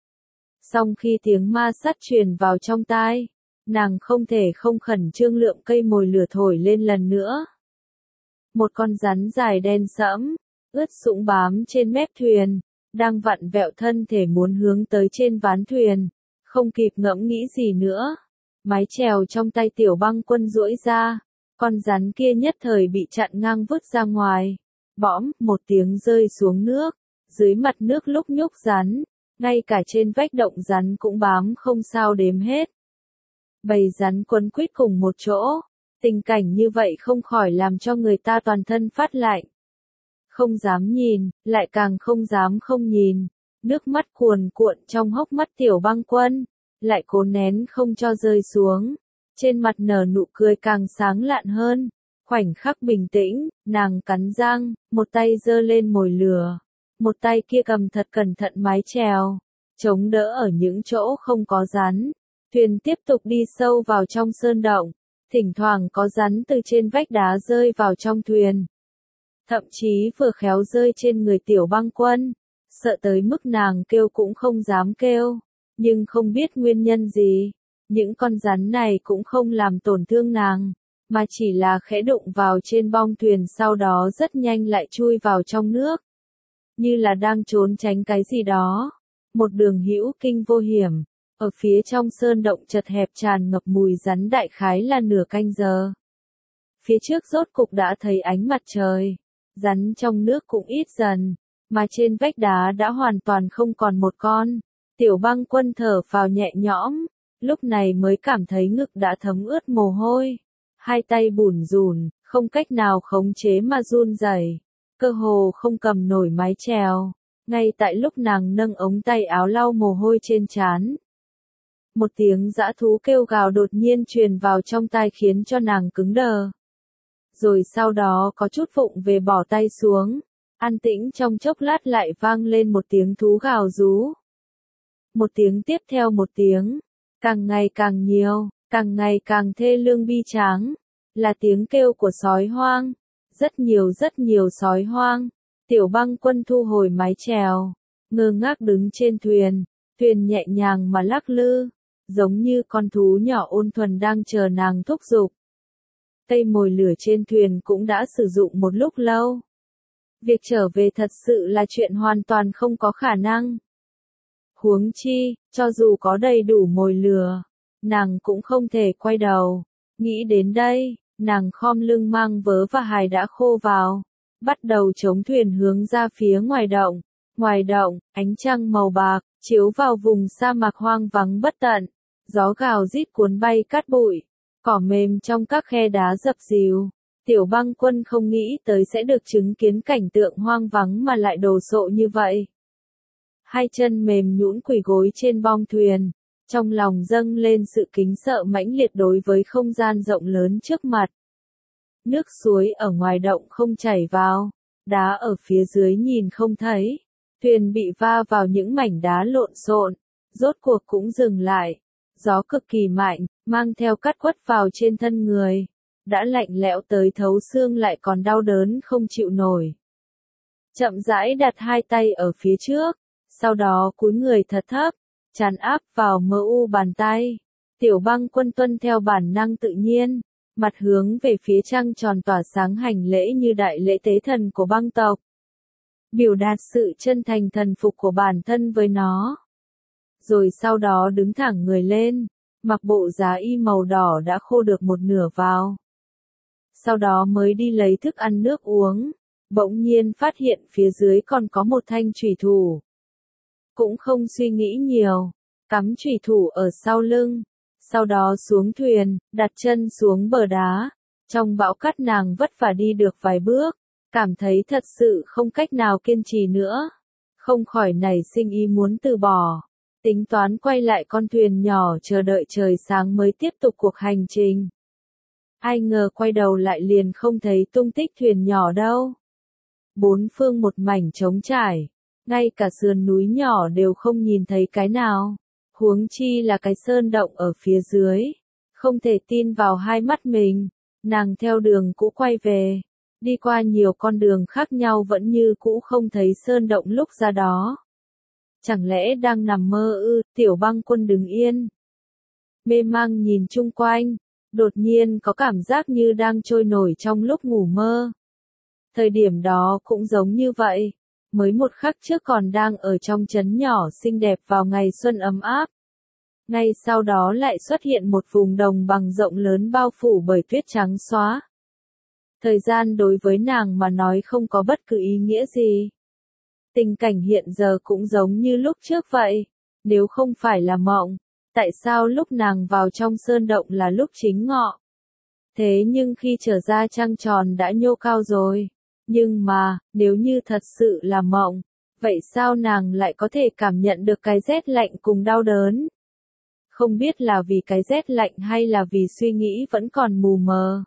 Song khi tiếng ma sắt truyền vào trong tai, nàng không thể không khẩn trương lượm cây mồi lửa thổi lên lần nữa. Một con rắn dài đen sẫm, ướt sũng bám trên mép thuyền, đang vặn vẹo thân thể muốn hướng tới trên ván thuyền, không kịp ngẫm nghĩ gì nữa. Mái chèo trong tay Tiểu Băng Quân duỗi ra, con rắn kia nhất thời bị chặn ngang vứt ra ngoài. Bõm, một tiếng rơi xuống nước, dưới mặt nước lúc nhúc rắn, ngay cả trên vách động rắn cũng bám không sao đếm hết. Bầy rắn quấn quýt cùng một chỗ, tình cảnh như vậy không khỏi làm cho người ta toàn thân phát lạnh. Không dám nhìn, lại càng không dám không nhìn, nước mắt cuồn cuộn trong hốc mắt Tiểu Băng Quân, lại cố nén không cho rơi xuống. Trên mặt nở nụ cười càng sáng lạn hơn, khoảnh khắc bình tĩnh, nàng cắn răng, một tay giơ lên mồi lửa, một tay kia cầm thật cẩn thận mái chèo, chống đỡ ở những chỗ không có rắn. Thuyền tiếp tục đi sâu vào trong sơn động, thỉnh thoảng có rắn từ trên vách đá rơi vào trong thuyền. Thậm chí vừa khéo rơi trên người Tiểu Băng Quân, sợ tới mức nàng kêu cũng không dám kêu, nhưng không biết nguyên nhân gì. Những con rắn này cũng không làm tổn thương nàng, mà chỉ là khẽ đụng vào trên bong thuyền sau đó rất nhanh lại chui vào trong nước. Như là đang trốn tránh cái gì đó. Một đường hữu kinh vô hiểm, ở phía trong sơn động chật hẹp tràn ngập mùi rắn đại khái là nửa canh giờ. Phía trước rốt cục đã thấy ánh mặt trời, rắn trong nước cũng ít dần, mà trên vách đá đã hoàn toàn không còn một con. Tiểu Băng Quân thở phào nhẹ nhõm. Lúc này mới cảm thấy ngực đã thấm ướt mồ hôi, hai tay bủn rủn, không cách nào khống chế mà run rẩy, cơ hồ không cầm nổi mái chèo. Ngay tại lúc nàng nâng ống tay áo lau mồ hôi trên trán, một tiếng dã thú kêu gào đột nhiên truyền vào trong tai khiến cho nàng cứng đờ. Rồi sau đó có chút vụng về bỏ tay xuống, an tĩnh trong chốc lát lại vang lên một tiếng thú gào rú. Một tiếng tiếp theo một tiếng. Càng ngày càng nhiều, càng ngày càng thê lương bi tráng, là tiếng kêu của sói hoang, rất nhiều rất nhiều sói hoang. Tiểu Băng Quân thu hồi mái chèo, ngơ ngác đứng trên thuyền, thuyền nhẹ nhàng mà lắc lư, giống như con thú nhỏ ôn thuần đang chờ nàng thúc giục. Cây mồi lửa trên thuyền cũng đã sử dụng một lúc lâu. Việc trở về thật sự là chuyện hoàn toàn không có khả năng. Huống chi, cho dù có đầy đủ mồi lửa, nàng cũng không thể quay đầu. Nghĩ đến đây, nàng khom lưng mang vớ và hài đã khô vào, bắt đầu chống thuyền hướng ra phía ngoài động. Ngoài động, ánh trăng màu bạc, chiếu vào vùng sa mạc hoang vắng bất tận, gió gào rít cuốn bay cát bụi, cỏ mềm trong các khe đá dập dìu. Tiểu Băng Quân không nghĩ tới sẽ được chứng kiến cảnh tượng hoang vắng mà lại đồ sộ như vậy. Hai chân mềm nhũn quỳ gối trên bong thuyền, trong lòng dâng lên sự kính sợ mãnh liệt đối với không gian rộng lớn trước mặt. Nước suối ở ngoài động không chảy vào, đá ở phía dưới nhìn không thấy, thuyền bị va vào những mảnh đá lộn xộn, rốt cuộc cũng dừng lại. Gió cực kỳ mạnh, mang theo cát quất vào trên thân người, đã lạnh lẽo tới thấu xương lại còn đau đớn không chịu nổi. Chậm rãi đặt hai tay ở phía trước, sau đó cúi người thật thấp, tràn áp vào mơ u bàn tay. Tiểu Băng Quân tuân theo bản năng tự nhiên, mặt hướng về phía trăng tròn tỏa sáng hành lễ như đại lễ tế thần của băng tộc. Biểu đạt sự chân thành thần phục của bản thân với nó. Rồi sau đó đứng thẳng người lên, mặc bộ giá y màu đỏ đã khô được một nửa vào. Sau đó mới đi lấy thức ăn nước uống, bỗng nhiên phát hiện phía dưới còn có một thanh chủy thủ. Cũng không suy nghĩ nhiều, cắm chủy thủ ở sau lưng, sau đó xuống thuyền, đặt chân xuống bờ đá. Trong bão cát nàng vất vả đi được vài bước, cảm thấy thật sự không cách nào kiên trì nữa, không khỏi nảy sinh ý muốn từ bỏ. Tính toán quay lại con thuyền nhỏ chờ đợi trời sáng mới tiếp tục cuộc hành trình. Ai ngờ quay đầu lại liền không thấy tung tích thuyền nhỏ đâu. Bốn phương một mảnh trống trải, ngay cả sườn núi nhỏ đều không nhìn thấy cái nào, huống chi là cái sơn động ở phía dưới. Không thể tin vào hai mắt mình, nàng theo đường cũ quay về, đi qua nhiều con đường khác nhau vẫn như cũ không thấy sơn động lúc ra đó. Chẳng lẽ đang nằm mơ ư? Tiểu Băng Quân đứng yên, mê mang nhìn chung quanh, đột nhiên có cảm giác như đang trôi nổi trong lúc ngủ mơ. Thời điểm đó cũng giống như vậy, mới một khắc trước còn đang ở trong trấn nhỏ xinh đẹp vào ngày xuân ấm áp. Ngay sau đó lại xuất hiện một vùng đồng bằng rộng lớn bao phủ bởi tuyết trắng xóa. Thời gian đối với nàng mà nói không có bất cứ ý nghĩa gì. Tình cảnh hiện giờ cũng giống như lúc trước vậy, nếu không phải là mộng, tại sao lúc nàng vào trong sơn động là lúc chính ngọ? Thế nhưng khi trở ra trăng tròn đã nhô cao rồi. Nhưng mà, nếu như thật sự là mộng, vậy sao nàng lại có thể cảm nhận được cái rét lạnh cùng đau đớn? Không biết là vì cái rét lạnh hay là vì suy nghĩ vẫn còn mù mờ.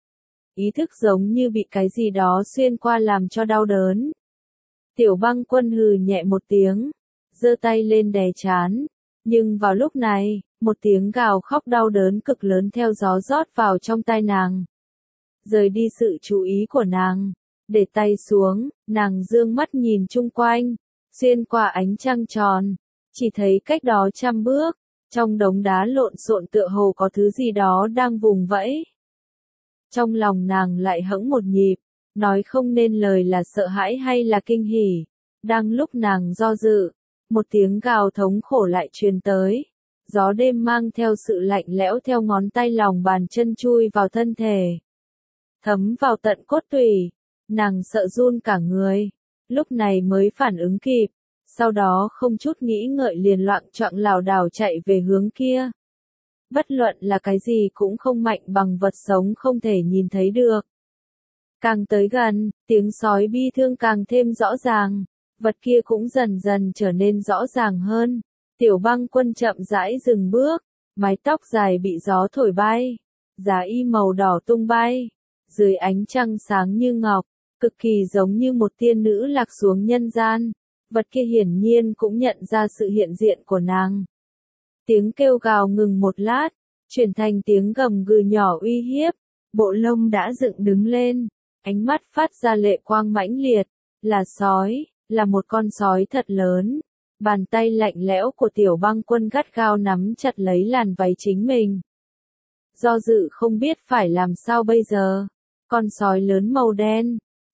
Ý thức giống như bị cái gì đó xuyên qua làm cho đau đớn. Tiểu Băng Quân hừ nhẹ một tiếng, giơ tay lên đè trán, nhưng vào lúc này, một tiếng gào khóc đau đớn cực lớn theo gió rót vào trong tai nàng. Rời đi sự chú ý của nàng, để tay xuống, nàng dương mắt nhìn chung quanh, xuyên qua ánh trăng tròn, chỉ thấy cách đó trăm bước, trong đống đá lộn xộn tựa hồ có thứ gì đó đang vùng vẫy. Trong lòng nàng lại hững một nhịp, nói không nên lời là sợ hãi hay là kinh hỉ. Đang lúc nàng do dự, một tiếng gào thống khổ lại truyền tới. Gió đêm mang theo sự lạnh lẽo theo ngón tay lòng bàn chân chui vào thân thể, thấm vào tận cốt tủy. Nàng sợ run cả người, lúc này mới phản ứng kịp, sau đó không chút nghĩ ngợi liền loạng choạng lảo đảo chạy về hướng kia. Bất luận là cái gì cũng không mạnh bằng vật sống không thể nhìn thấy được. Càng tới gần, tiếng sói bi thương càng thêm rõ ràng, vật kia cũng dần dần trở nên rõ ràng hơn. Tiểu Băng Quân chậm rãi dừng bước, mái tóc dài bị gió thổi bay, giá y màu đỏ tung bay, dưới ánh trăng sáng như ngọc, cực kỳ giống như một tiên nữ lạc xuống nhân gian. Vật kia hiển nhiên cũng nhận ra sự hiện diện của nàng. Tiếng kêu gào ngừng một lát, chuyển thành tiếng gầm gừ nhỏ uy hiếp, bộ lông đã dựng đứng lên, ánh mắt phát ra lệ quang mãnh liệt, là sói, là một con sói thật lớn. Bàn tay lạnh lẽo của Tiểu Băng Quân gắt gao nắm chặt lấy làn váy chính mình. Do dự không biết phải làm sao bây giờ, con sói lớn màu đen,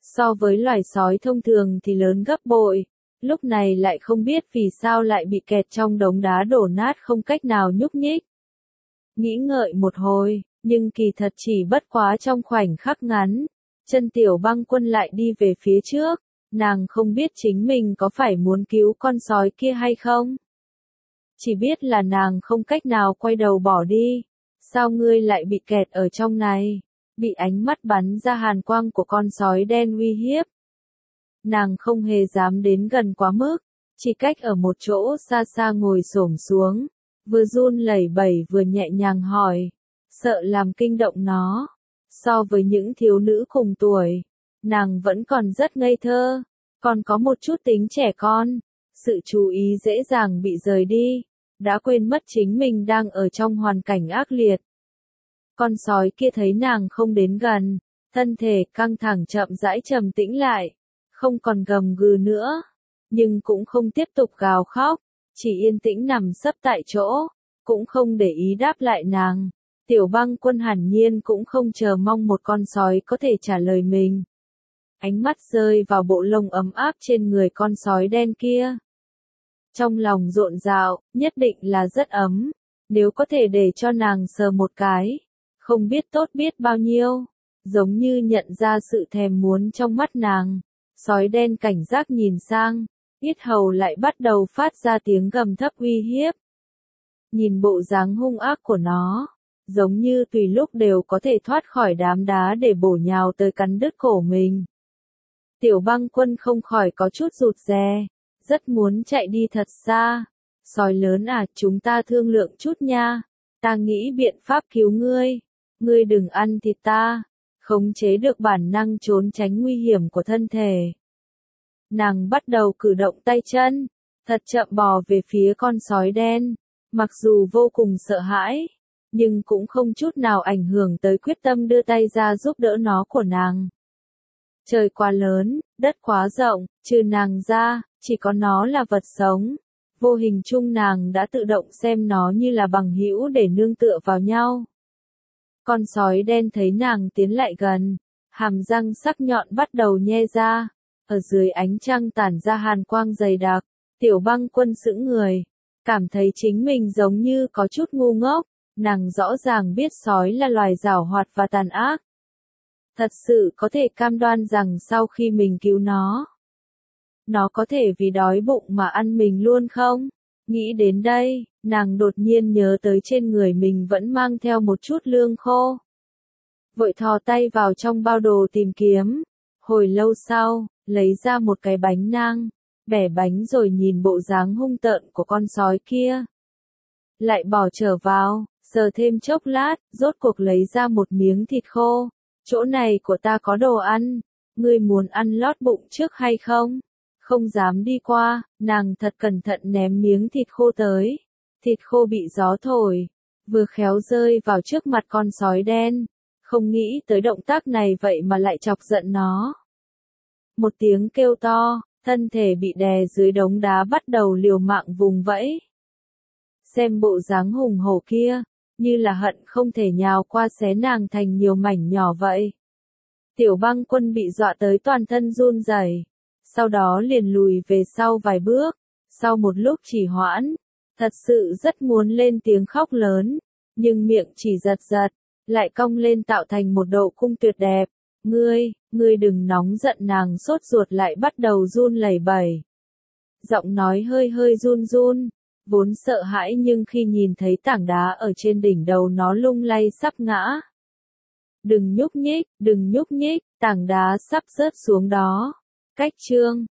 so với loài sói thông thường thì lớn gấp bội, lúc này lại không biết vì sao lại bị kẹt trong đống đá đổ nát không cách nào nhúc nhích. Nghĩ ngợi một hồi, nhưng kỳ thật chỉ bất quá trong khoảnh khắc ngắn, chân Tiểu Băng Quân lại đi về phía trước, nàng không biết chính mình có phải muốn cứu con sói kia hay không. Chỉ biết là nàng không cách nào quay đầu bỏ đi. Sao ngươi lại bị kẹt ở trong này? Bị ánh mắt bắn ra hàn quang của con sói đen uy hiếp. Nàng không hề dám đến gần quá mức, chỉ cách ở một chỗ xa xa ngồi xổm xuống, vừa run lẩy bẩy vừa nhẹ nhàng hỏi, sợ làm kinh động nó. So với những thiếu nữ cùng tuổi, nàng vẫn còn rất ngây thơ, còn có một chút tính trẻ con, sự chú ý dễ dàng bị rời đi, đã quên mất chính mình đang ở trong hoàn cảnh ác liệt. Con sói kia thấy nàng không đến gần, thân thể căng thẳng chậm rãi trầm tĩnh lại, không còn gầm gừ nữa, nhưng cũng không tiếp tục gào khóc, chỉ yên tĩnh nằm sấp tại chỗ, cũng không để ý đáp lại nàng. Tiểu Băng Quân hẳn nhiên cũng không chờ mong một con sói có thể trả lời mình. Ánh mắt rơi vào bộ lông ấm áp trên người con sói đen kia. Trong lòng rộn rạo, nhất định là rất ấm, nếu có thể để cho nàng sờ một cái, không biết tốt biết bao nhiêu, giống như nhận ra sự thèm muốn trong mắt nàng. Sói đen cảnh giác nhìn sang, yết hầu lại bắt đầu phát ra tiếng gầm thấp uy hiếp. Nhìn bộ dáng hung ác của nó, giống như tùy lúc đều có thể thoát khỏi đám đá để bổ nhào tới cắn đứt cổ mình. Tiểu Băng Quân không khỏi có chút rụt rè, rất muốn chạy đi thật xa. Sói lớn à, chúng ta thương lượng chút nha, ta nghĩ biện pháp cứu ngươi, ngươi đừng ăn thịt ta, khống chế được bản năng trốn tránh nguy hiểm của thân thể. Nàng bắt đầu cử động tay chân, thật chậm bò về phía con sói đen, mặc dù vô cùng sợ hãi, nhưng cũng không chút nào ảnh hưởng tới quyết tâm đưa tay ra giúp đỡ nó của nàng. Trời quá lớn, đất quá rộng, trừ nàng ra, chỉ có nó là vật sống. Vô hình chung nàng đã tự động xem nó như là bằng hữu để nương tựa vào nhau. Con sói đen thấy nàng tiến lại gần, hàm răng sắc nhọn bắt đầu nhe ra, ở dưới ánh trăng tản ra hàn quang dày đặc. Tiểu Băng Quân sững người, cảm thấy chính mình giống như có chút ngu ngốc, nàng rõ ràng biết sói là loài giảo hoạt và tàn ác. Thật sự có thể cam đoan rằng sau khi mình cứu nó, nó có thể vì đói bụng mà ăn mình luôn không? Nghĩ đến đây, nàng đột nhiên nhớ tới trên người mình vẫn mang theo một chút lương khô. Vội thò tay vào trong bao đồ tìm kiếm, hồi lâu sau, lấy ra một cái bánh nang, bẻ bánh rồi nhìn bộ dáng hung tợn của con sói kia. Lại bỏ trở vào, sờ thêm chốc lát, rốt cuộc lấy ra một miếng thịt khô. Chỗ này của ta có đồ ăn, ngươi muốn ăn lót bụng trước hay không? Không dám đi qua, nàng thật cẩn thận ném miếng thịt khô tới. Thịt khô bị gió thổi, vừa khéo rơi vào trước mặt con sói đen. Không nghĩ tới động tác này vậy mà lại chọc giận nó. Một tiếng kêu to, thân thể bị đè dưới đống đá bắt đầu liều mạng vùng vẫy. Xem bộ dáng hùng hổ kia, như là hận không thể nhào qua xé nàng thành nhiều mảnh nhỏ vậy. Tiểu Băng Quân bị dọa tới toàn thân run rẩy, sau đó liền lùi về sau vài bước. Sau một lúc trì hoãn, thật sự rất muốn lên tiếng khóc lớn, nhưng miệng chỉ giật giật, lại cong lên tạo thành một độ cung tuyệt đẹp. Ngươi, ngươi đừng nóng giận, nàng sốt ruột lại bắt đầu run lẩy bẩy. Giọng nói hơi hơi run run, vốn sợ hãi nhưng khi nhìn thấy tảng đá ở trên đỉnh đầu nó lung lay sắp ngã. Đừng nhúc nhích, đừng nhúc nhích, tảng đá sắp rớt xuống đó. Cách chương